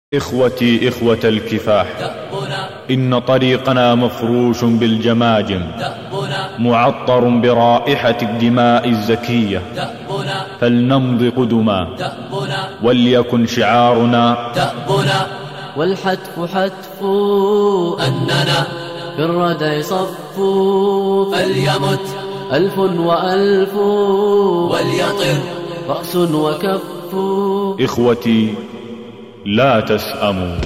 إخوتي إخوة الكفاح، إن طريقنا مفروش بالجماجم، معطر برائحة الدماء الزكية، فلنمض قدما وليكن شعارنا والحتف حتف أننا في الردع صف، فليمت ألف وألف وليطر رأس وكف. إخوتي لا تسأموا.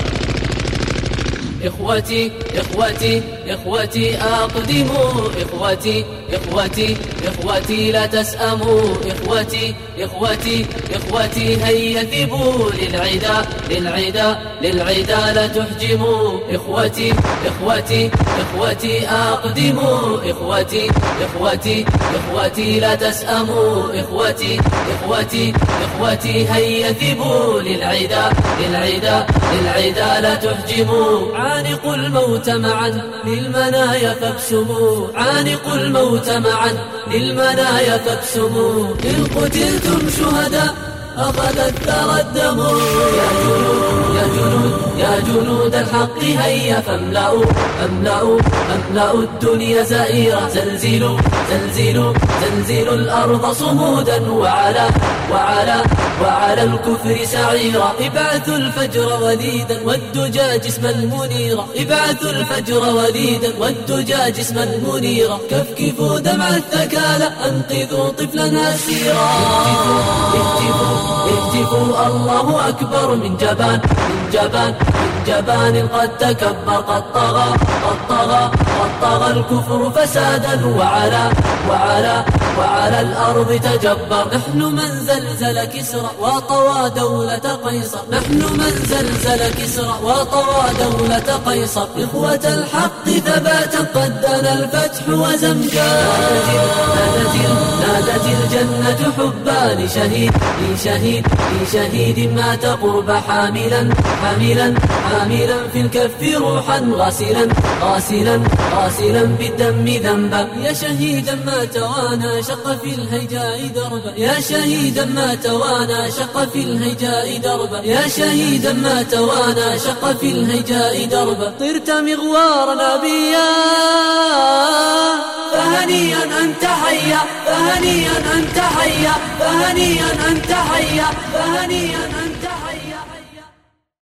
إخوتي إخوتي إخوتي أقدموا، إخوتي إخوتي إخوتي لا تسأموا، إخوتي إخوتي إخوتي هيا ثبوا للعدا للعدا للعدا لا تحجموا، إخوتي إخوتي إخوتي أقدموا، إخوتي إخوتي إخوتي لا تسأموا، إخوتي إخوتي إخوتي هيا ثبوا للعدا للعدا للعدا لا تحجموا. عانقوا الموت معا للمنايا فابسموا، عانقوا الموت معا للمنايا فابسموا، إن قتلتم شهداء أخذ الثرى الدم. يا جنود يا جنود يا جنود الحق هيا فاملأوا املأوا املأوا الدنيا زائرة، زلزلوا زلزلوا زلزلوا الأرض صمودا وعلى وعلى وعلى الكفر سعيرا. ابعثوا الفجر وليدا والدجى جسما منيرا، ابعثوا الفجر وليدا والدجى جسما منيرا، كفكفوا دمع الثكالى أنقذوا طفلا أسيرا. اهتفوا اهتفوا الله أكبر من جبان من جبان من جبان قد تكبر، قد طغى قد طغى قد طغى الكفر فسادا وعلى وعلى وعلى الأرض تجبر. نحن من زلزل كسرى وطوى دولة قيصر، نحن من زلزل كسرى وطوى دولة قيصر، إخوة الحق ثباتا قد دنا الفتح وزمجا. نادت الجنة حبا لشهيد لشهيد لشهيد مات قرب حاملا حاملا حاملا في الكف روحا غاسلا غاسلا غاسلا بالدم ذنبا. يا شهيدا ما توانى شق في الهيجاء دربا، يا شهيدا ما توانى شق في الهيجاء دربا، يا شهيدا ما توانى شق في الهيجاء دربا. طرت مغوار نبيا فهنيئا أنت حيا، فهنيئا أنت حيا، فهنيئا أنت حيا، فهنيئا